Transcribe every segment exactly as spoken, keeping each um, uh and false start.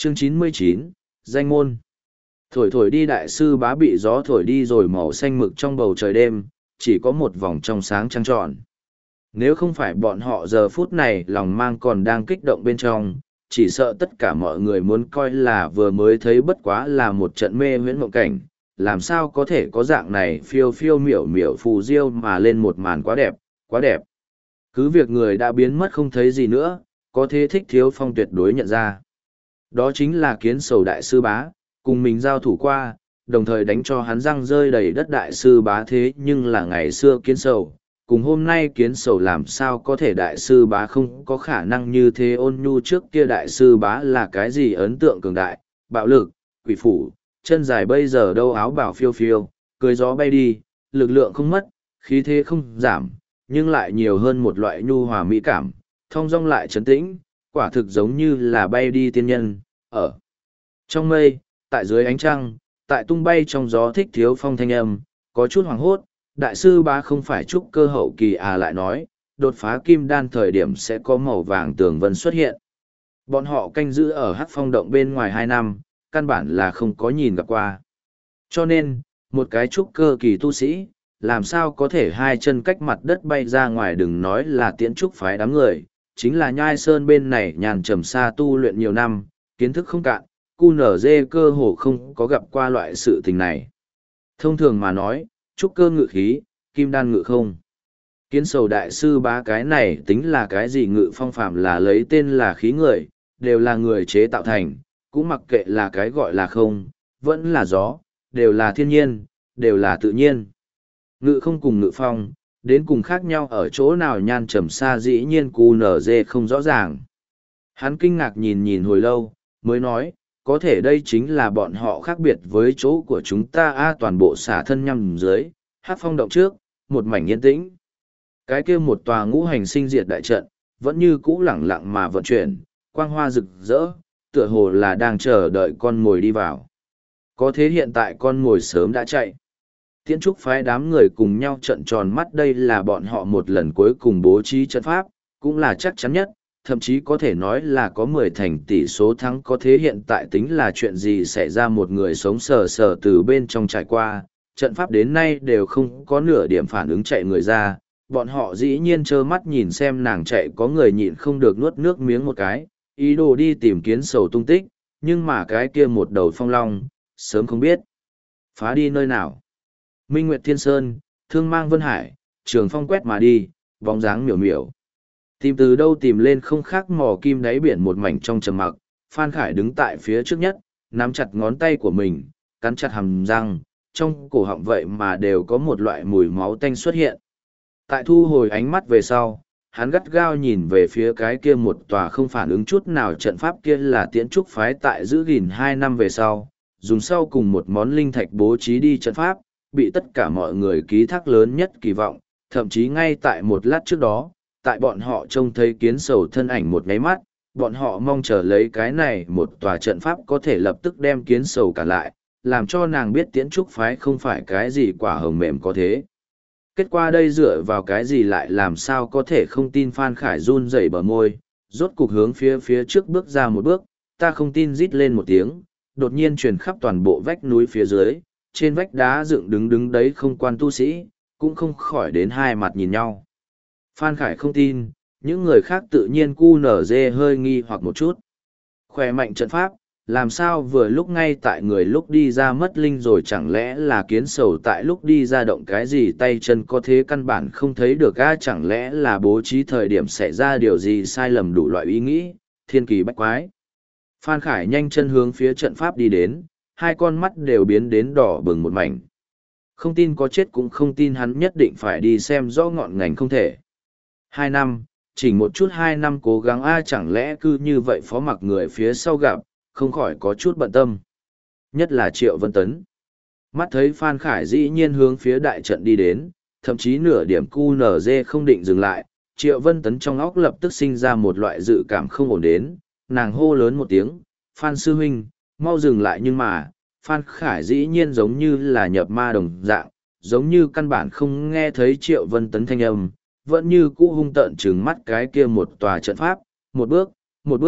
Chương chín mươi chín, Danh môn. Thổi thổi đi đại sư bá bị gió thổi đi rồi màu xanh mực trong bầu trời đêm, chỉ có một vòng trong sáng trăng tròn. Nếu không phải bọn họ giờ phút này lòng mang còn đang kích động bên trong, chỉ sợ tất cả mọi người muốn coi là vừa mới thấy bất quá là một trận mê huyễn mộng cảnh, làm sao có thể có dạng này phiêu phiêu miểu miểu phù diêu mà lên một màn quá đẹp, quá đẹp. Cứ việc người đã biến mất không thấy gì nữa, có thế Thích Thiếu Phong tuyệt đối nhận ra. Đó chính là Kiến Sầu đại sư bá, cùng mình giao thủ qua, đồng thời đánh cho hắn răng rơi đầy đất đại sư bá thế nhưng là ngày xưa Kiến Sầu. Cùng hôm nay Kiến Sầu làm sao có thể đại sư bá không có khả năng như thế ôn nhu trước kia đại sư bá là cái gì ấn tượng cường đại, bạo lực, quỷ phủ, chân dài bây giờ đâu áo bảo phiêu phiêu, cười gió bay đi, lực lượng không mất, khí thế không giảm, nhưng lại nhiều hơn một loại nhu hòa mỹ cảm, thong dong lại trấn tĩnh, quả thực giống như là bay đi tiên nhân, ở trong mây, tại dưới ánh trăng, tại tung bay trong gió Thích Thiếu Phong thanh âm, có chút hoảng hốt, đại sư bá không phải trúc cơ hậu kỳ à lại nói, đột phá kim đan thời điểm sẽ có màu vàng tường vân xuất hiện. Bọn họ canh giữ ở Hắc Phong động bên ngoài hai năm, căn bản là không có nhìn gặp qua. Cho nên, một cái trúc cơ kỳ tu sĩ, làm sao có thể hai chân cách mặt đất bay ra ngoài đừng nói là tiễn trúc phái đám người, chính là nhai sơn bên này nhàn trầm xa tu luyện nhiều năm, kiến thức không cạn, cu nở dê cơ hồ không có gặp qua loại sự tình này. Thông thường mà nói, trúc cơ ngự khí, kim đan ngự không. Kiến Sầu đại sư bá cái này tính là cái gì ngự phong phạm là lấy tên là khí người, đều là người chế tạo thành, cũng mặc kệ là cái gọi là không, vẫn là gió, đều là thiên nhiên, đều là tự nhiên. Ngự không cùng ngự phong, đến cùng khác nhau ở chỗ nào nhan trầm xa dĩ nhiên cu nở dê không rõ ràng. Hắn kinh ngạc nhìn nhìn hồi lâu, mới nói, có thể đây chính là bọn họ khác biệt với chỗ của chúng ta a toàn bộ xả thân nhằm dưới, hát phong động trước, một mảnh yên tĩnh. Cái kia một tòa ngũ hành sinh diệt đại trận, vẫn như cũ lẳng lặng mà vận chuyển, quang hoa rực rỡ, tựa hồ là đang chờ đợi con mồi đi vào. Có thế hiện tại con mồi sớm đã chạy. Tiễn trúc phái đám người cùng nhau trận tròn mắt đây là bọn họ một lần cuối cùng bố trí trận pháp, cũng là chắc chắn nhất, thậm chí có thể nói là có mười thành tỷ số thắng có thế hiện tại tính là chuyện gì xảy ra một người sống sờ sờ từ bên trong trải qua, trận pháp đến nay đều không có nửa điểm phản ứng chạy người ra, bọn họ dĩ nhiên trơ mắt nhìn xem nàng chạy có người nhịn không được nuốt nước miếng một cái, ý đồ đi tìm Kiến Sầu tung tích, nhưng mà cái kia một đầu phong long, sớm không biết, phá đi nơi nào. Minh Nguyệt Thiên Sơn, thương mang Vân Hải, trường phong quét mà đi, bóng dáng miểu miểu. Tìm từ đâu tìm lên không khác mò kim đáy biển một mảnh trong trầm mặc, Phan Khải đứng tại phía trước nhất, nắm chặt ngón tay của mình, cắn chặt hàm răng, trong cổ họng vậy mà đều có một loại mùi máu tanh xuất hiện. Tại thu hồi ánh mắt về sau, hắn gắt gao nhìn về phía cái kia một tòa không phản ứng chút nào trận pháp kia là Tiễn trúc phái tại giữ gìn hai năm về sau, dùng sau cùng một món linh thạch bố trí đi trận pháp, bị tất cả mọi người ký thác lớn nhất kỳ vọng, thậm chí ngay tại một lát trước đó, tại bọn họ trông thấy Kiến Sầu thân ảnh một nháy mắt, bọn họ mong chờ lấy cái này một tòa trận pháp có thể lập tức đem Kiến Sầu cả lại, làm cho nàng biết Tiễn trúc phái không phải cái gì quả hồng mềm có thế. Kết quả đây dựa vào cái gì lại làm sao có thể không tin. Phan Khải run rẩy bờ môi, rốt cục hướng phía phía trước bước ra một bước, ta không tin rít lên một tiếng, đột nhiên truyền khắp toàn bộ vách núi phía dưới, trên vách đá dựng đứng đứng đấy không quan tu sĩ, cũng không khỏi đến hai mặt nhìn nhau. Phan Khải không tin, những người khác tự nhiên cu nở dê hơi nghi hoặc một chút. Khỏe mạnh trận pháp, làm sao vừa lúc ngay tại người lúc đi ra mất linh rồi chẳng lẽ là Kiến Sầu tại lúc đi ra động cái gì tay chân có thế căn bản không thấy được a chẳng lẽ là bố trí thời điểm xảy ra điều gì sai lầm đủ loại ý nghĩ, thiên kỳ bách quái. Phan Khải nhanh chân hướng phía trận pháp đi đến, hai con mắt đều biến đến đỏ bừng một mảnh. Không tin có chết cũng không tin hắn nhất định phải đi xem rõ ngọn ngành không thể. Hai năm, chỉ một chút hai năm cố gắng a chẳng lẽ cứ như vậy phó mặc người phía sau gặp, không khỏi có chút bận tâm. Nhất là Triệu Vân Tấn. Mắt thấy Phan Khải dĩ nhiên hướng phía đại trận đi đến, thậm chí nửa điểm cu nở dê không định dừng lại, Triệu Vân Tấn trong óc lập tức sinh ra một loại dự cảm không ổn đến, nàng hô lớn một tiếng, Phan Sư Huynh, mau dừng lại nhưng mà, Phan Khải dĩ nhiên giống như là nhập ma đồng dạng, giống như căn bản không nghe thấy Triệu Vân Tấn thanh âm, vẫn như cũ hung tợn trừng mắt cái kia một tòa trận pháp, một bước, một bước,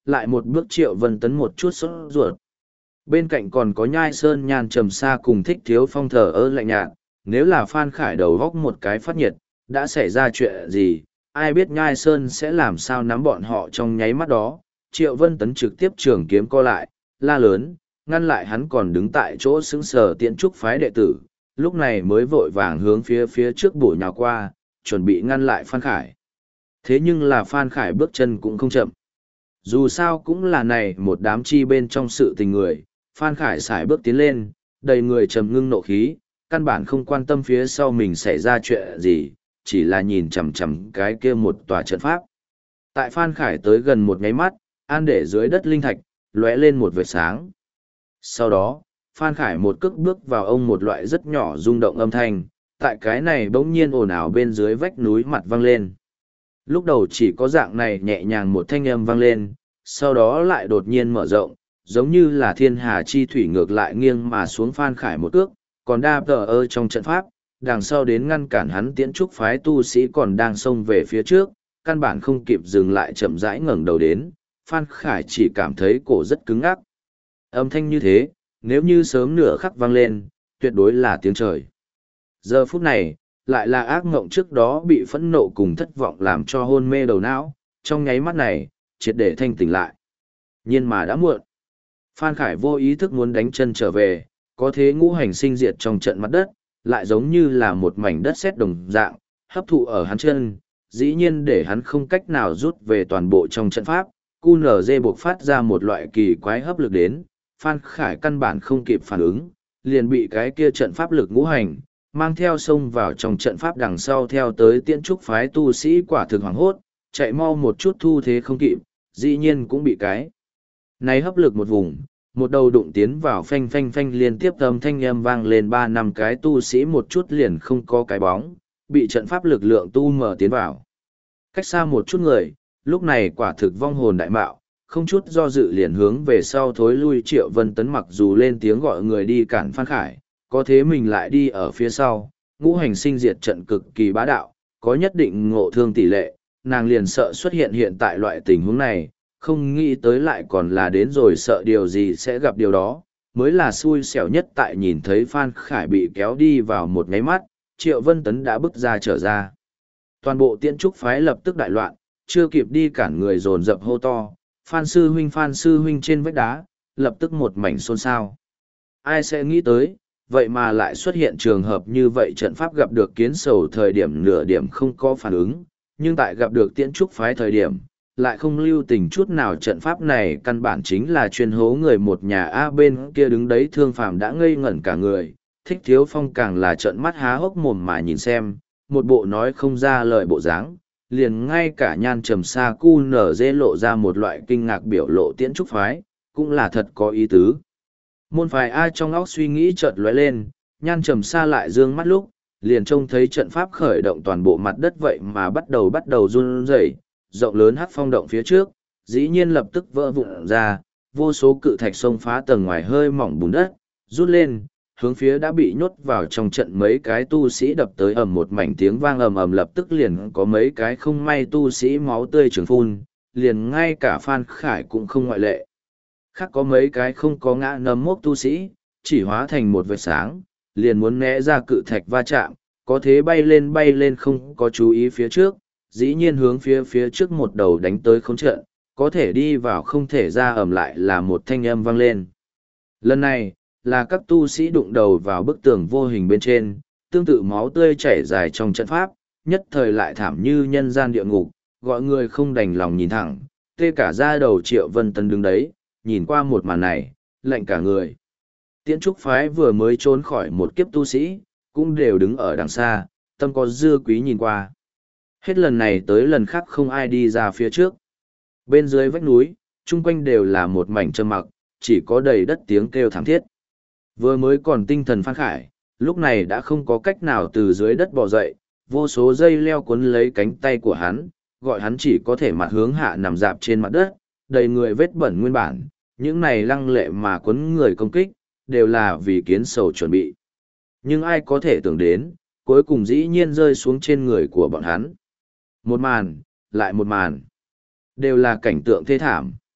lại một bước Triệu Vân Tấn một chút sốt ruột. Bên cạnh còn có Nhai Sơn Nhan Trầm Sa cùng Thích Thiếu Phong thờ ơ lạnh nhạt, nếu là Phan Khải đầu góc một cái phát nhiệt, đã xảy ra chuyện gì, ai biết Nhai Sơn sẽ làm sao nắm bọn họ trong nháy mắt đó. Triệu Vân Tấn trực tiếp trường kiếm co lại, la lớn, ngăn lại hắn còn đứng tại chỗ sững sờ Tiễn Trúc phái đệ tử, lúc này mới vội vàng hướng phía phía trước bổ nhào qua, chuẩn bị ngăn lại Phan Khải. Thế nhưng là Phan Khải bước chân cũng không chậm. Dù sao cũng là này một đám chi bên trong sự tình người, Phan Khải sải bước tiến lên, đầy người trầm ngưng nộ khí, căn bản không quan tâm phía sau mình xảy ra chuyện gì, chỉ là nhìn chằm chằm cái kia một tòa trận pháp. Tại Phan Khải tới gần một nháy mắt, an để dưới đất linh thạch, lóe lên một vệt sáng. Sau đó, Phan Khải một cước bước vào ông một loại rất nhỏ rung động âm thanh, tại cái này bỗng nhiên ồn ào bên dưới vách núi mặt vang lên. Lúc đầu chỉ có dạng này nhẹ nhàng một thanh âm vang lên, sau đó lại đột nhiên mở rộng, giống như là thiên hà chi thủy ngược lại nghiêng mà xuống Phan Khải một cước, còn đa tờ ơ trong trận pháp, đằng sau đến ngăn cản hắn Tiễn Trúc phái tu sĩ còn đang xông về phía trước, căn bản không kịp dừng lại chậm rãi ngẩng đầu đến, Phan Khải chỉ cảm thấy cổ rất cứng ngắc. Âm thanh như thế, nếu như sớm nửa khắc vang lên, tuyệt đối là tiếng trời. Giờ phút này, lại là ác ngộng trước đó bị phẫn nộ cùng thất vọng làm cho hôn mê đầu não, trong nháy mắt này, triệt để thanh tỉnh lại. Nhưng mà đã muộn. Phan Khải vô ý thức muốn đánh chân trở về, có thế ngũ hành sinh diệt trong trận mặt đất, lại giống như là một mảnh đất sét đồng dạng, hấp thụ ở hắn chân, dĩ nhiên để hắn không cách nào rút về toàn bộ trong trận pháp, quy en giê buộc phát ra một loại kỳ quái hấp lực đến, Phan Khải căn bản không kịp phản ứng, liền bị cái kia trận pháp lực ngũ hành, mang theo xông vào trong trận pháp đằng sau theo tới Tiễn Trúc phái tu sĩ quả thực hoảng hốt, chạy mau một chút thu thế không kịp, dĩ nhiên cũng bị cái này hấp lực một vùng, một đầu đụng tiến vào phanh phanh phanh liên tiếp âm thanh âm vang lên ba năm cái tu sĩ một chút liền không có cái bóng, bị trận pháp lực lượng tu mở tiến vào. Cách xa một chút người, lúc này quả thực vong hồn đại mạo, không chút do dự liền hướng về sau thối lui. Triệu Vân Tấn mặc dù lên tiếng gọi người đi cản Phan Khải, có thế mình lại đi ở phía sau, ngũ hành sinh diệt trận cực kỳ bá đạo, có nhất định ngộ thương tỷ lệ, nàng liền sợ xuất hiện hiện tại loại tình huống này, không nghĩ tới lại còn là đến rồi sợ điều gì sẽ gặp điều đó, mới là xui xẻo nhất. Tại nhìn thấy Phan Khải bị kéo đi vào một nháy mắt, Triệu Vân Tấn đã bước ra trở ra. Toàn bộ Tiễn Trúc phái lập tức đại loạn, chưa kịp đi cản người dồn dập hô to, Phan sư huynh Phan sư huynh trên vách đá, lập tức một mảnh xôn xao. Ai sẽ nghĩ tới, vậy mà lại xuất hiện trường hợp như vậy, trận pháp gặp được kiến sầu thời điểm nửa điểm không có phản ứng, nhưng tại gặp được Tiễn Trúc phái thời điểm, lại không lưu tình chút nào. Trận pháp này căn bản chính là chuyên hố người một nhà A. Bên kia đứng đấy Thương Phàm đã ngây ngẩn cả người, Thích Thiếu Phong càng là trợn mắt há hốc mồm mà nhìn xem, một bộ nói không ra lời bộ dáng, liền ngay cả Nhan Trầm Sa cu nở dê lộ ra một loại kinh ngạc biểu lộ. Tiễn Trúc phái, cũng là thật có ý tứ. Môn phái A trong óc suy nghĩ chợt lóe lên, Nhan Trầm Sa lại dương mắt lúc, liền trông thấy trận pháp khởi động toàn bộ mặt đất vậy mà bắt đầu bắt đầu run rẩy, rộng lớn hắc phong động phía trước, dĩ nhiên lập tức vỡ vụn ra, vô số cự thạch xông phá tầng ngoài hơi mỏng bùn đất, rút lên, hướng phía đã bị nhốt vào trong trận mấy cái tu sĩ đập tới. Ầm một mảnh tiếng vang ầm ầm, lập tức liền có mấy cái không may tu sĩ máu tươi trường phun, liền ngay cả Phan Khải cũng không ngoại lệ. Khác có mấy cái không có ngã nấm mốc tu sĩ, chỉ hóa thành một vệt sáng, liền muốn né ra cự thạch va chạm, có thế bay lên bay lên không có chú ý phía trước, dĩ nhiên hướng phía phía trước một đầu đánh tới khốn trận, có thể đi vào không thể ra. Ầm lại là một thanh âm vang lên. Lần này, là các tu sĩ đụng đầu vào bức tường vô hình bên trên, tương tự máu tươi chảy dài trong trận pháp, nhất thời lại thảm như nhân gian địa ngục, gọi người không đành lòng nhìn thẳng, tê cả da đầu. Triệu Vân Tấn đứng đấy, nhìn qua một màn này, lạnh cả người. Tiễn Trúc phái vừa mới trốn khỏi một kiếp tu sĩ, cũng đều đứng ở đằng xa, tâm có dư quý nhìn qua. Hết lần này tới lần khác không ai đi ra phía trước. Bên dưới vách núi, chung quanh đều là một mảnh trầm mặc, chỉ có đầy đất tiếng kêu thảm thiết. Vừa mới còn tinh thần Phan Khải, lúc này đã không có cách nào từ dưới đất bò dậy, vô số dây leo cuốn lấy cánh tay của hắn, gọi hắn chỉ có thể mặt hướng hạ nằm dạp trên mặt đất, đầy người vết bẩn nguyên bản. Những này lăng lệ mà cuốn người công kích, đều là vì kiến sầu chuẩn bị. Nhưng ai có thể tưởng đến, cuối cùng dĩ nhiên rơi xuống trên người của bọn hắn. Một màn, lại một màn. Đều là cảnh tượng thê thảm.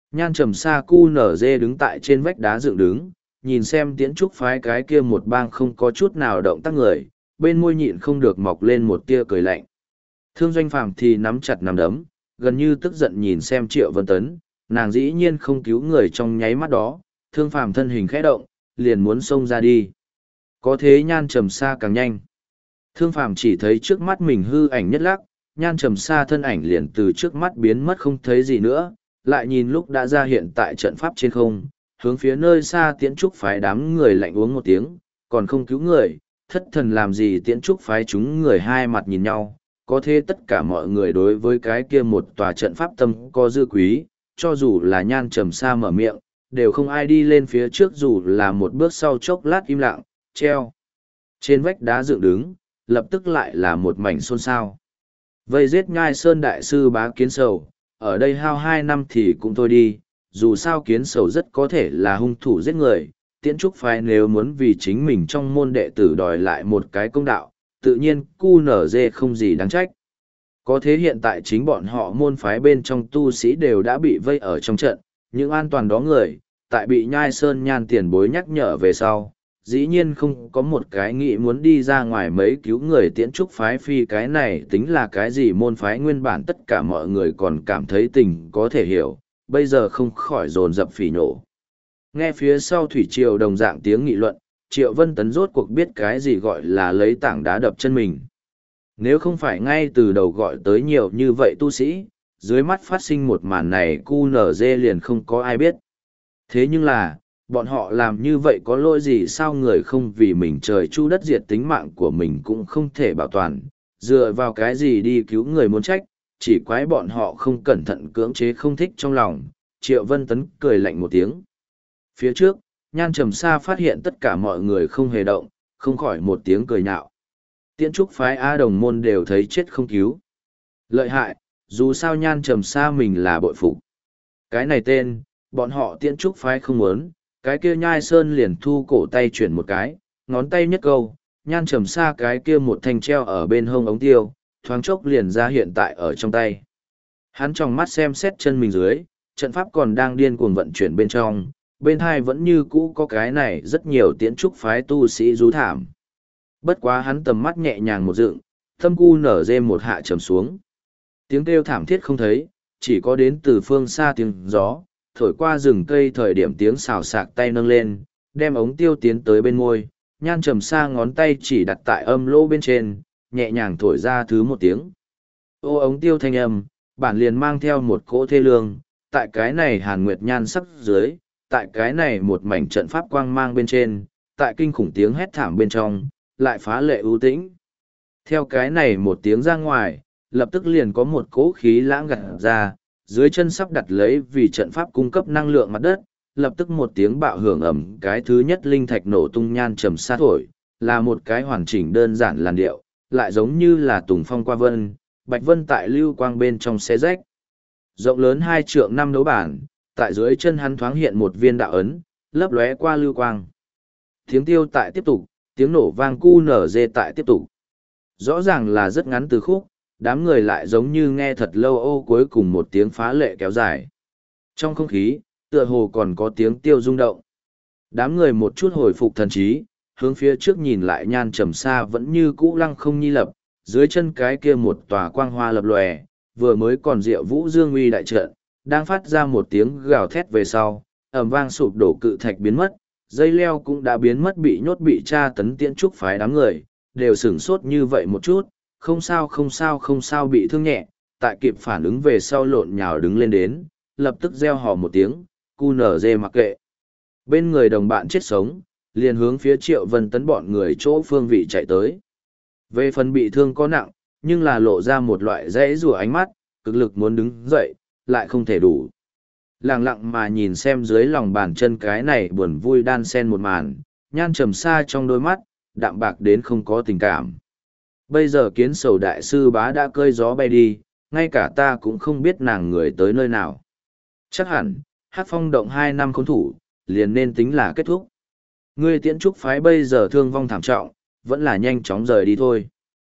Nhan trầm sa cu nở dê đứng tại trên vách đá dựng đứng, nhìn xem tiễn trúc phái cái kia một bang không có chút nào động tác người, bên môi nhịn không được mọc lên một tia cười lạnh. Thương Doanh Phàm thì nắm chặt nắm đấm, gần như tức giận nhìn xem Triệu Vân Tấn, nàng dĩ nhiên không cứu người trong nháy mắt đó, Thương Phàm thân hình khẽ động, liền muốn xông ra đi. Có thế Nhan trầm sa càng nhanh. Thương Phàm chỉ thấy trước mắt mình hư ảnh nhất lắc, Nhan trầm sa thân ảnh liền từ trước mắt biến mất không thấy gì nữa, lại nhìn lúc đã ra hiện tại trận pháp trên không, hướng phía nơi xa tiễn trúc phái đám người lạnh uống một tiếng, còn không cứu người, thất thần làm gì tiễn trúc phái chúng người hai mặt nhìn nhau, có thế tất cả mọi người đối với cái kia một tòa trận pháp tâm có dư quý, cho dù là Nhan trầm sa mở miệng, đều không ai đi lên phía trước dù là một bước sau chốc lát im lặng, treo. Trên vách đá dựng đứng, lập tức lại là một mảnh xôn xao. Vây giết Nhai Sơn đại sư Bá Kiến Sầu, ở đây hao hai năm thì cũng thôi đi, dù sao Kiến Sầu rất có thể là hung thủ giết người, tiễn trúc phái nếu muốn vì chính mình trong môn đệ tử đòi lại một cái công đạo, tự nhiên cu nở dê không gì đáng trách. Có thế hiện tại chính bọn họ môn phái bên trong tu sĩ đều đã bị vây ở trong trận, những an toàn đó người, tại bị Nhai Sơn Nhan tiền bối nhắc nhở về sau, dĩ nhiên không có một cái nghĩ muốn đi ra ngoài mấy cứu người tiễn trúc phái phi cái này tính là cái gì môn phái nguyên bản tất cả mọi người còn cảm thấy tình có thể hiểu, bây giờ không khỏi dồn dập phỉ nổ. Nghe phía sau thủy triều đồng dạng tiếng nghị luận, Triệu Vân Tấn rốt cuộc biết cái gì gọi là lấy tảng đá đập chân mình. Nếu không phải ngay từ đầu gọi tới nhiều như vậy tu sĩ, dưới mắt phát sinh một màn này cu nở dê liền không có ai biết. Thế nhưng là, bọn họ làm như vậy có lỗi gì sao người không vì mình trời chu đất diệt tính mạng của mình cũng không thể bảo toàn, dựa vào cái gì đi cứu người muốn trách, chỉ quái bọn họ không cẩn thận cưỡng chế không thích trong lòng. Triệu Vân Tấn cười lạnh một tiếng. Phía trước, Nhan trầm sa phát hiện tất cả mọi người không hề động, không khỏi một tiếng cười nhạo. Tiễn trúc phái A đồng môn đều thấy chết không cứu. Lợi hại, dù sao Nhan trầm sa mình là bội phục. Cái này tên, bọn họ tiễn trúc phái không muốn, cái kia Nhai Sơn liền thu cổ tay chuyển một cái, ngón tay nhất câu, Nhan trầm sa cái kia một thanh treo ở bên hông ống tiêu, thoáng chốc liền ra hiện tại ở trong tay. Hắn trong mắt xem xét chân mình dưới, trận pháp còn đang điên cuồng vận chuyển bên trong, bên hai vẫn như cũ có cái này rất nhiều tiễn trúc phái tu sĩ rú thảm. Bất quá hắn tầm mắt nhẹ nhàng một dựng, thâm cu nở dê một hạ trầm xuống. Tiếng kêu thảm thiết không thấy, chỉ có đến từ phương xa tiếng gió, thổi qua rừng cây thời điểm tiếng xào xạc tay nâng lên, đem ống tiêu tiến tới bên môi, Nhan trầm sa ngón tay chỉ đặt tại âm lỗ bên trên, nhẹ nhàng thổi ra thứ một tiếng. Ô ống tiêu thanh âm, bản liền mang theo một cỗ thê lương, tại cái này hàn nguyệt nhan sắc dưới, tại cái này một mảnh trận pháp quang mang bên trên, tại kinh khủng tiếng hét thảm bên trong, lại phá lệ ưu tĩnh. Theo cái này một tiếng ra ngoài, lập tức liền có một cỗ khí lãng gặt ra, dưới chân sắp đặt lấy vì trận pháp cung cấp năng lượng mặt đất, lập tức một tiếng bạo hưởng ẩm cái thứ nhất linh thạch nổ tung Nhan trầm sa thổi, là một cái hoàn chỉnh đơn giản làn điệu, lại giống như là tùng phong qua vân, bạch vân tại lưu quang bên trong xé rách. Rộng lớn hai trượng năm đấu bản, tại dưới chân hắn thoáng hiện một viên đạo ấn, lấp lóe qua lưu quang. Tiếng tiêu tại tiếp tục, tiếng nổ vang cu nở dê tại tiếp tục. Rõ ràng là rất ngắn từ khúc, đám người lại giống như nghe thật lâu ô cuối cùng một tiếng phá lệ kéo dài. Trong không khí, tựa hồ còn có tiếng tiêu rung động. Đám người một chút hồi phục thần trí, hướng phía trước nhìn lại Nhan trầm sa vẫn như cũ lăng không nhi lập, dưới chân cái kia một tòa quang hoa lập lòe, vừa mới còn diệu vũ dương uy đại trận, đang phát ra một tiếng gào thét về sau, ầm vang sụp đổ cự thạch biến mất, dây leo cũng đã biến mất bị nhốt bị tra tấn tiễn trúc phái đám người, đều sửng sốt như vậy một chút, không sao không sao không sao bị thương nhẹ, tại kịp phản ứng về sau lộn nhào đứng lên đến, lập tức reo hò một tiếng, cu nở dê mặc kệ. Bên người đồng bạn chết sống, liền hướng phía Triệu Vân Tấn bọn người chỗ phương vị chạy tới. Về phần bị thương có nặng, nhưng là lộ ra một loại dãy rùa ánh mắt, cực lực muốn đứng dậy, lại không thể đủ. Lặng lặng mà nhìn xem dưới lòng bàn chân cái này buồn vui đan sen một màn, Nhan trầm sa trong đôi mắt, đạm bạc đến không có tình cảm. Bây giờ Kiến Sầu đại sư Bá đã cơi gió bay đi, ngay cả ta cũng không biết nàng người tới nơi nào. Chắc hẳn, Hắc Phong động hai năm khốn thủ, liền nên tính là kết thúc. Ngươi tiễn trúc phái bây giờ thương vong thảm trọng, vẫn là nhanh chóng rời đi thôi.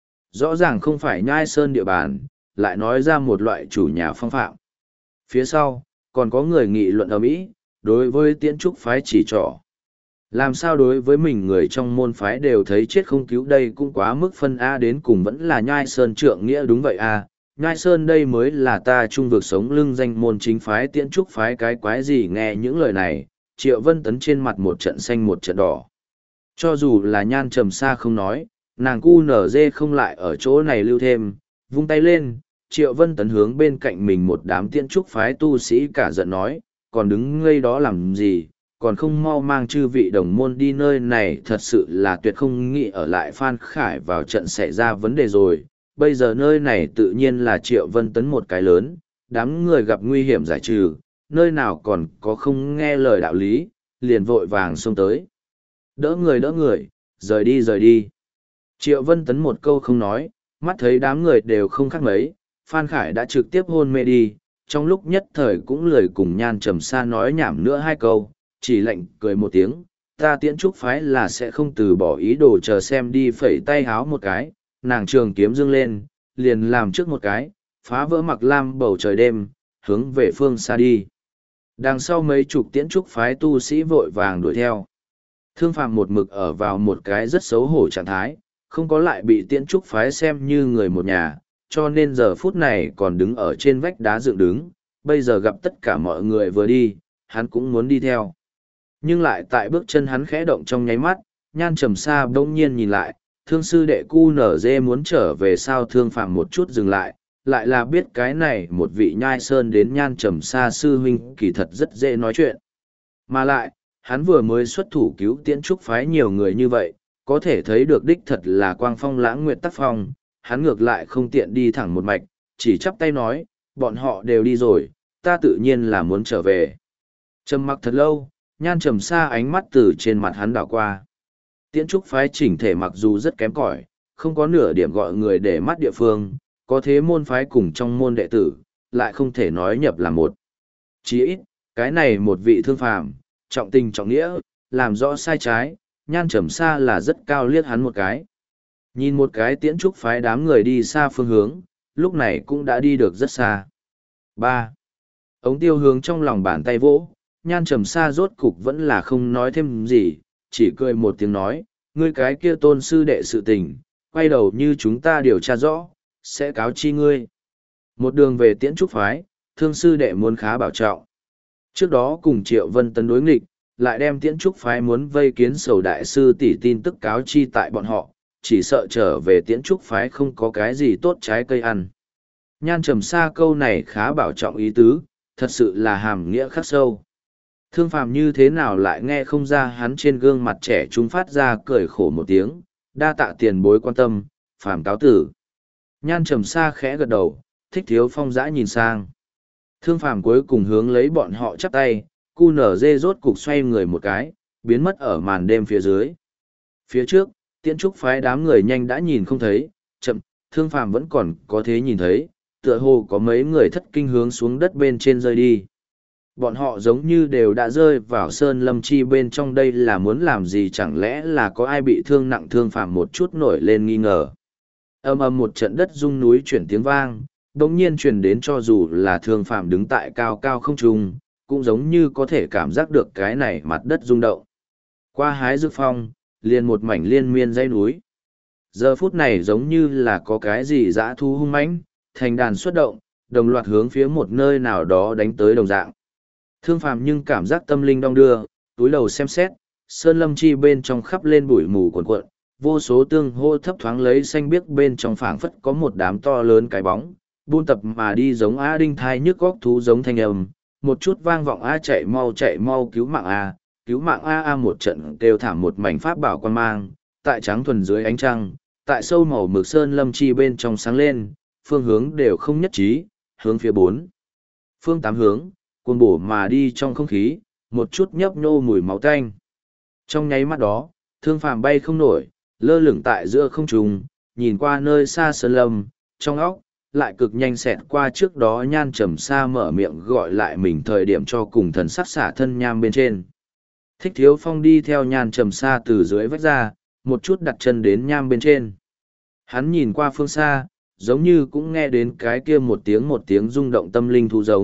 Rõ ràng không phải Nhai Sơn địa bàn, lại nói ra một loại chủ nhà phong phạm. Phía sau, còn có người nghị luận ầm ĩ, đối với Tiễn Trúc phái chỉ trỏ. Làm sao đối với mình người trong môn phái đều thấy chết không cứu đây cũng quá mức phân A, đến cùng vẫn là Nhai Sơn trượng nghĩa đúng vậy a. Nhai Sơn đây mới là ta trung vực sống lưng danh môn chính phái, Tiễn Trúc phái cái quái gì. Nghe những lời này, Triệu Vân Tấn trên mặt một trận xanh một trận đỏ. Cho dù là Nhan Trầm Sa không nói, nàng cu nở dê không lại ở chỗ này lưu thêm, vung tay lên, Triệu Vân Tấn hướng bên cạnh mình một đám Tiễn Trúc phái tu sĩ cả giận nói, còn đứng ngây đó làm gì, còn không mau mang chư vị đồng môn đi, nơi này thật sự là tuyệt không nghĩ ở lại. Phan Khải vào trận xảy ra vấn đề rồi, bây giờ nơi này tự nhiên là Triệu Vân Tấn một cái lớn, đám người gặp nguy hiểm giải trừ, nơi nào còn có không nghe lời đạo lý, liền vội vàng xông tới. Đỡ người đỡ người, rời đi rời đi. Triệu Vân Tấn một câu không nói, mắt thấy đám người đều không khác mấy, Phan Khải đã trực tiếp hôn mê đi, trong lúc nhất thời cũng lười cùng Nhan Trầm Sa nói nhảm nữa hai câu, chỉ lạnh cười một tiếng, ta Tiễn Trúc phái là sẽ không từ bỏ ý đồ, chờ xem đi. Phẩy tay háo một cái, nàng trường kiếm dương lên, liền làm trước một cái, phá vỡ mặc lam bầu trời đêm, hướng về phương xa đi. Đằng sau mấy chục Tiễn Trúc phái tu sĩ vội vàng đuổi theo. Thương Phàm một mực ở vào một cái rất xấu hổ trạng thái, không có lại bị Tiễn Trúc phái xem như người một nhà, cho nên giờ phút này còn đứng ở trên vách đá dựng đứng, bây giờ gặp tất cả mọi người vừa đi, hắn cũng muốn đi theo. Nhưng lại tại bước chân hắn khẽ động trong nháy mắt, Nhan Trầm Sa bỗng nhiên nhìn lại, thương sư đệ cu nở dê muốn trở về sao. Thương Phàm một chút dừng lại, lại là biết cái này một vị Nhai Sơn đến Nhan Trầm Sa sư huynh kỳ thật rất dễ nói chuyện. Mà lại, hắn vừa mới xuất thủ cứu Tiễn Trúc phái nhiều người như vậy, có thể thấy được đích thật là quang phong lãng nguyệt tác phong, hắn ngược lại không tiện đi thẳng một mạch, chỉ chắp tay nói, bọn họ đều đi rồi, ta tự nhiên là muốn trở về. Trầm mặc thật lâu, Nhan Trầm Sa ánh mắt từ trên mặt hắn đảo qua. Tiễn Trúc phái chỉnh thể mặc dù rất kém cỏi, không có nửa điểm gọi người để mắt địa phương, có thế môn phái cùng trong môn đệ tử, lại không thể nói nhập là một. Chỉ ít, cái này một vị Thương Phàm, trọng tình trọng nghĩa, làm rõ sai trái, Nhan Trầm Sa là rất cao liếc hắn một cái. Nhìn một cái Tiễn Trúc phái đám người đi xa phương hướng, lúc này cũng đã đi được rất xa. ba. Ống tiêu hướng trong lòng bàn tay vỗ, Nhan Trầm Sa rốt cục vẫn là không nói thêm gì, chỉ cười một tiếng nói, ngươi cái kia tôn sư đệ sự tình, quay đầu như chúng ta điều tra rõ, sẽ cáo chi ngươi. Một đường về Tiễn Trúc phái, Thương sư đệ muốn khá bảo trọng. Trước đó cùng Triệu Vân Tấn đối nghịch, lại đem Tiễn Trúc phái muốn vây kiến Sầu đại sư tỷ tin tức cáo chi tại bọn họ, chỉ sợ trở về Tiễn Trúc phái không có cái gì tốt trái cây ăn. Nhan Trầm Sa câu này khá bảo trọng ý tứ, thật sự là hàm nghĩa khắc sâu. Thương Phàm như thế nào lại nghe không ra hắn trên gương mặt trẻ trung phát ra cười khổ một tiếng, đa tạ tiền bối quan tâm, Phàm cáo tử. Nhan Trầm Sa khẽ gật đầu, Thích Thiếu Phong dã nhìn sang. Thương Phàm cuối cùng hướng lấy bọn họ chắp tay, cu nở dê rốt cục xoay người một cái, biến mất ở màn đêm phía dưới. Phía trước, Tiễn Trúc phái đám người nhanh đã nhìn không thấy, chậm, Thương Phàm vẫn còn có thế nhìn thấy, tựa hồ có mấy người thất kinh hướng xuống đất bên trên rơi đi. Bọn họ giống như đều đã rơi vào sơn lâm chi bên trong, đây là muốn làm gì, chẳng lẽ là có ai bị thương nặng. Thương Phàm một chút nổi lên nghi ngờ. Âm âm một trận đất rung núi chuyển tiếng vang, đột nhiên truyền đến, cho dù là Thương Phàm đứng tại cao cao không trung, cũng giống như có thể cảm giác được cái này mặt đất rung động. Qua hái dược phong, liền một mảnh liên miên dãy núi. Giờ phút này giống như là có cái gì dã thú hung mãnh, thành đàn xuất động, đồng loạt hướng phía một nơi nào đó đánh tới đồng dạng. Thương Phàm nhưng cảm giác tâm linh đong đưa, túi đầu xem xét, sơn lâm chi bên trong khắp lên bụi mù cuồn cuộn, vô số tương hô thấp thoáng lấy xanh biếc, bên trong phảng phất có một đám to lớn cái bóng, buôn tập mà đi, giống a đinh thai nhức góc thú giống thanh âm, một chút vang vọng a chạy mau chạy mau cứu mạng a, cứu mạng a a, một trận kêu thảm, một mảnh pháp bảo quan mang, tại trắng thuần dưới ánh trăng, tại sâu màu mực sơn lâm chi bên trong sáng lên, phương hướng đều không nhất trí, hướng phía bốn phương tám hướng, cuồng bổ mà đi trong không khí, một chút nhấp nhô mùi máu tanh. Trong nháy mắt đó, Thương Phàm bay không nổi, lơ lửng tại giữa không trung, nhìn qua nơi xa sơn lâm, trong óc lại cực nhanh xẹt qua trước đó Nhan Trầm Sa mở miệng gọi lại mình thời điểm, cho cùng thần sắc xả thân nham bên trên. Thích Thiếu Phong đi theo Nhan Trầm Sa từ dưới vách ra, một chút đặt chân đến nham bên trên. Hắn nhìn qua phương xa, giống như cũng nghe đến cái kia một tiếng một tiếng rung động tâm linh thú giống,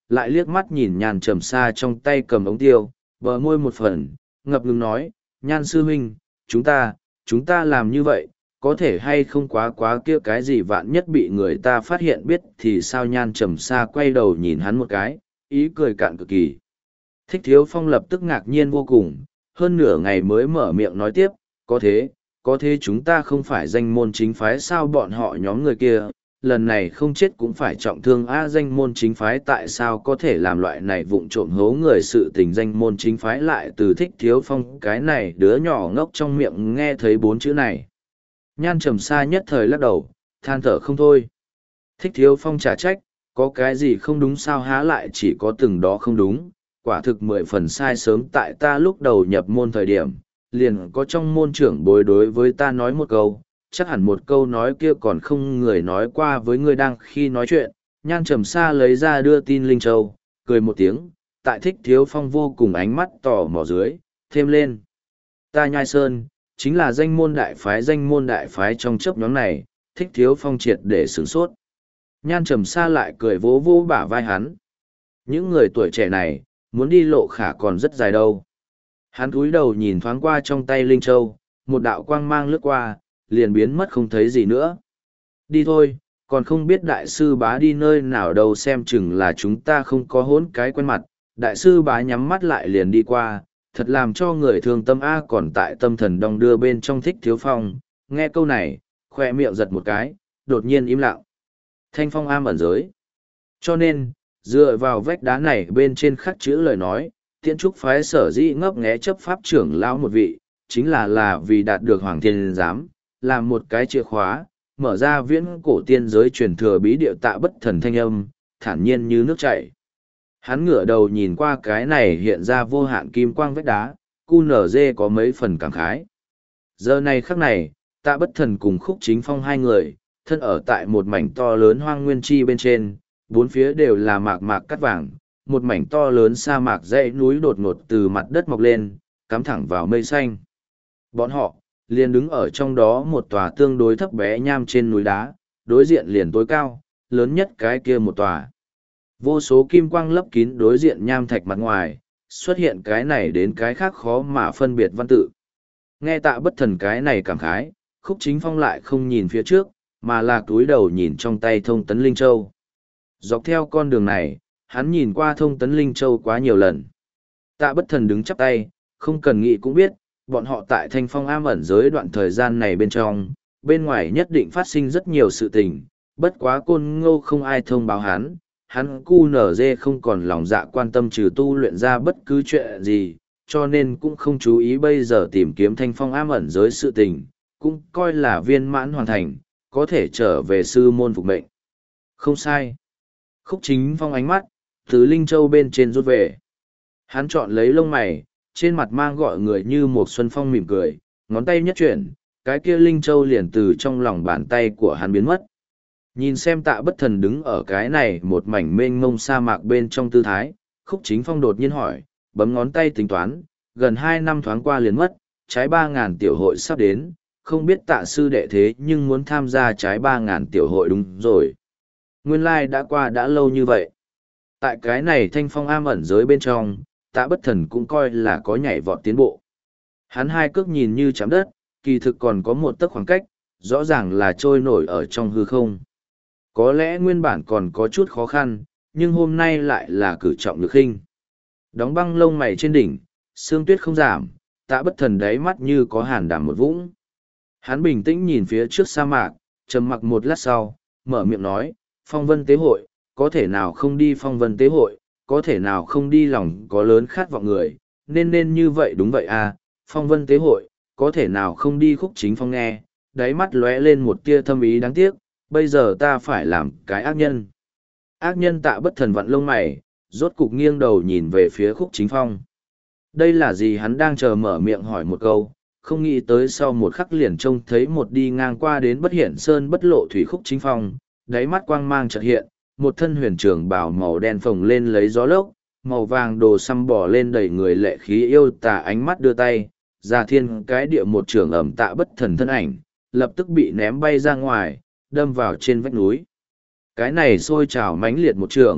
lại liếc mắt nhìn Nhan Trầm Sa trong tay cầm ống tiêu, bờ môi một phần, ngập ngừng nói, Nhan sư huynh, chúng ta, chúng ta làm như vậy, có thể hay không quá quá kia cái gì vạn nhất bị người ta phát hiện biết thì sao. Nhan Trầm Sa quay đầu nhìn hắn một cái, ý cười cạn cực kỳ. Thích Thiếu Phong lập tức ngạc nhiên vô cùng, hơn nửa ngày mới mở miệng nói tiếp, có thế, có thế chúng ta không phải danh môn chính phái sao. Bọn họ nhóm người kia, lần này không chết cũng phải trọng thương a. Danh môn chính phái tại sao có thể làm loại này vụng trộm hố người. Sự tình danh môn chính phái lại từ Thích Thiếu Phong cái này đứa nhỏ ngốc trong miệng nghe thấy bốn chữ này. Nhan Trầm Sa nhất thời lắc đầu, than thở không thôi. Thích Thiếu Phong trả trách, có cái gì không đúng sao, há lại chỉ có từng đó không đúng, quả thực mười phần sai. Sớm tại ta lúc đầu nhập môn thời điểm, liền có trong môn trưởng bối đối với ta nói một câu, chắc hẳn một câu nói kia còn không người nói qua với ngươi. Đang khi nói chuyện, Nhan Trầm Sa lấy ra đưa tin Linh Châu, cười một tiếng, tại Thích Thiếu Phong vô cùng ánh mắt tò mò dưới, thêm lên. Ta Nhai Sơn, chính là danh môn đại phái. Danh môn đại phái trong chấp nhóm này, Thích Thiếu Phong triệt để sửng sốt. Nhan Trầm Sa lại cười vỗ vỗ bả vai hắn. Những người tuổi trẻ này, muốn đi lộ khả còn rất dài đâu. Hắn cúi đầu nhìn thoáng qua trong tay Linh Châu, một đạo quang mang lướt qua, liền biến mất không thấy gì nữa. Đi thôi, còn không biết đại sư bá đi nơi nào đâu, xem chừng là chúng ta không có hỗn cái quen mặt. Đại sư bá nhắm mắt lại liền đi qua, thật làm cho người thương tâm a. Còn tại tâm thần đong đưa bên trong Thích Thiếu Phong, nghe câu này, khoe miệng giật một cái, đột nhiên im lặng. Thanh phong am ẩn giới. Cho nên, dựa vào vách đá này bên trên khắc chữ lời nói, Tiễn Trúc phái sở dĩ ngấp nghé chấp pháp trưởng lão một vị, chính là là vì đạt được Hoàng Thiên Giám, làm một cái chìa khóa, mở ra viễn cổ tiên giới truyền thừa bí điệu Tạ Bất Thần thanh âm, thản nhiên như nước chảy. Hắn ngửa đầu nhìn qua cái này hiện ra vô hạn kim quang vách đá, cu nở dê có mấy phần cảm khái. Giờ này khắc này, Tạ Bất Thần cùng Khúc Chính Phong hai người, thân ở tại một mảnh to lớn hoang nguyên chi bên trên, bốn phía đều là mạc mạc cắt vàng, một mảnh to lớn sa mạc dãy núi đột ngột từ mặt đất mọc lên, cắm thẳng vào mây xanh. Bọn họ, liền đứng ở trong đó một tòa tương đối thấp bé nham trên núi đá, đối diện liền tối cao, lớn nhất cái kia một tòa. Vô số kim quang lấp kín đối diện nham thạch mặt ngoài, xuất hiện cái này đến cái khác khó mà phân biệt văn tự. Nghe Tạ Bất Thần cái này cảm khái, Khúc Chính Phong lại không nhìn phía trước, mà là túi đầu nhìn trong tay Thông Tấn Linh Châu. Dọc theo con đường này, hắn nhìn qua Thông Tấn Linh Châu quá nhiều lần. Tạ Bất Thần đứng chắp tay, không cần nghĩ cũng biết, bọn họ tại Thanh Phong am ẩn giới đoạn thời gian này bên trong, bên ngoài nhất định phát sinh rất nhiều sự tình, bất quá Côn Ngô không ai thông báo hắn, hắn cu nở dê không còn lòng dạ quan tâm trừ tu luyện ra bất cứ chuyện gì, cho nên cũng không chú ý bây giờ tìm kiếm Thanh Phong am ẩn giới sự tình, cũng coi là viên mãn hoàn thành, có thể trở về sư môn phục mệnh. Không sai. Khúc Chính Phong ánh mắt, từ Linh Châu bên trên rút về. Hắn chọn lấy lông mày, trên mặt mang gọi người như một xuân phong mỉm cười, ngón tay nhất chuyển, cái kia Linh Châu liền từ trong lòng bàn tay của hắn biến mất. Nhìn xem Tạ Bất Thần đứng ở cái này một mảnh mênh mông sa mạc bên trong tư thái, Khúc Chính Phong đột nhiên hỏi, bấm ngón tay tính toán, gần hai năm thoáng qua liền mất, trái ba ngàn tiểu hội sắp đến, không biết Tạ sư đệ thế nhưng muốn tham gia trái ba ngàn tiểu hội đúng rồi. Nguyên lai like đã qua đã lâu như vậy. Tại cái này Thanh Phong am ẩn giới bên trong, Tạ Bất Thần cũng coi là có nhảy vọt tiến bộ. Hắn hai cước nhìn như chạm đất, kỳ thực còn có một tấc khoảng cách, rõ ràng là trôi nổi ở trong hư không. Có lẽ nguyên bản còn có chút khó khăn, nhưng hôm nay lại là cử trọng lực khinh. Đóng băng lông mày trên đỉnh, sương tuyết không giảm, Tạ Bất Thần đáy mắt như có hàn đảm một vũng. Hắn bình tĩnh nhìn phía trước sa mạc, trầm mặc một lát sau, mở miệng nói, phong vân tế hội, có thể nào không đi phong vân tế hội, có thể nào không đi lòng có lớn khát vọng người, nên nên như vậy đúng vậy à, phong vân tế hội, có thể nào không đi. Khúc Chính Phong nghe, đáy mắt lóe lên một tia thâm ý đáng tiếc, bây giờ ta phải làm cái ác nhân. Ác nhân Tạ Bất Thần vặn lông mày, rốt cục nghiêng đầu nhìn về phía Khúc Chính Phong. Đây là gì? Hắn đang chờ mở miệng hỏi một câu, không nghĩ tới sau một khắc liền trông thấy một đi ngang qua đến bất hiển sơn bất lộ thủy Khúc Chính Phong, đáy mắt quang mang chợt hiện, một thân huyền trường bào màu đen phồng lên lấy gió lốc, màu vàng đồ xăm bỏ lên đầy người lệ khí yêu tà, ánh mắt đưa tay, ra thiên cái địa một trường ẩm Tạ Bất Thần thân ảnh, lập tức bị ném bay ra ngoài, đâm vào trên vách núi. Cái này sôi trào mãnh liệt một trường,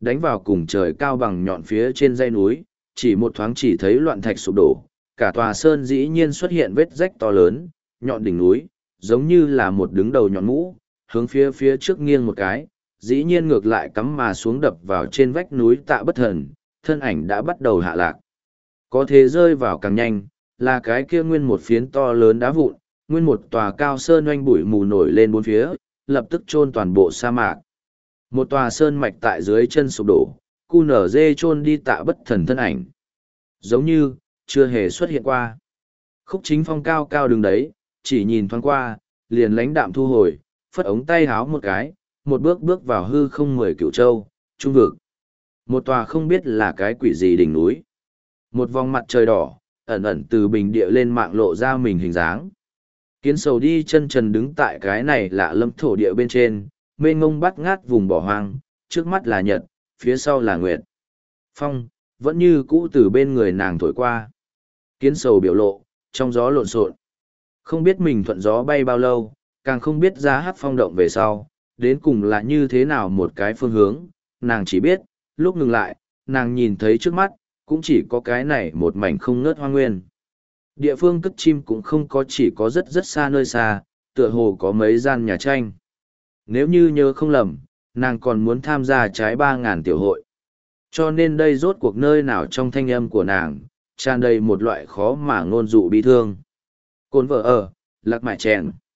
đánh vào cùng trời cao bằng nhọn phía trên dãy núi, chỉ một thoáng chỉ thấy loạn thạch sụp đổ, cả tòa sơn dĩ nhiên xuất hiện vết rách to lớn, nhọn đỉnh núi, giống như là một đứng đầu nhọn mũ, hướng phía phía trước nghiêng một cái, dĩ nhiên ngược lại cắm mà xuống đập vào trên vách núi Tạ Bất Thần, thân ảnh đã bắt đầu hạ lạc. Có thế rơi vào càng nhanh, là cái kia nguyên một phiến to lớn đá vụn, nguyên một tòa cao sơn oanh bụi mù nổi lên bốn phía, lập tức chôn toàn bộ sa mạc. Một tòa sơn mạch tại dưới chân sụp đổ, cu nở dê chôn đi Tạ Bất Thần thân ảnh. Giống như, chưa hề xuất hiện qua. Khúc Chính Phong cao cao đứng đấy, chỉ nhìn thoáng qua, liền lãnh đạm thu hồi, phất ống tay háo một cái, một bước bước vào hư không mười cửu châu, trung vực. Một tòa không biết là cái quỷ gì đỉnh núi. Một vòng mặt trời đỏ, ẩn ẩn từ bình địa lên mạng lộ ra mình hình dáng. Kiến sầu đi chân trần đứng tại cái này lạ lâm thổ địa bên trên, mênh ngông bắt ngát vùng bỏ hoang, trước mắt là nhật, phía sau là nguyệt. Phong, vẫn như cũ từ bên người nàng thổi qua. Kiến sầu biểu lộ, trong gió lộn xộn. Không biết mình thuận gió bay bao lâu, càng không biết ra hát phong động về sau, đến cùng là như thế nào một cái phương hướng, nàng chỉ biết, lúc ngừng lại, nàng nhìn thấy trước mắt, cũng chỉ có cái này một mảnh không ngớt hoa nguyên. Địa phương cất chim cũng không có, chỉ có rất rất xa nơi xa, tựa hồ có mấy gian nhà tranh. Nếu như nhớ không lầm, nàng còn muốn tham gia trái ba ngàn tiểu hội. Cho nên đây rốt cuộc nơi nào trong thanh âm của nàng, tràn đầy một loại khó mà ngôn dụ bi thương. Cồn vợ ở, lạc mại chèn.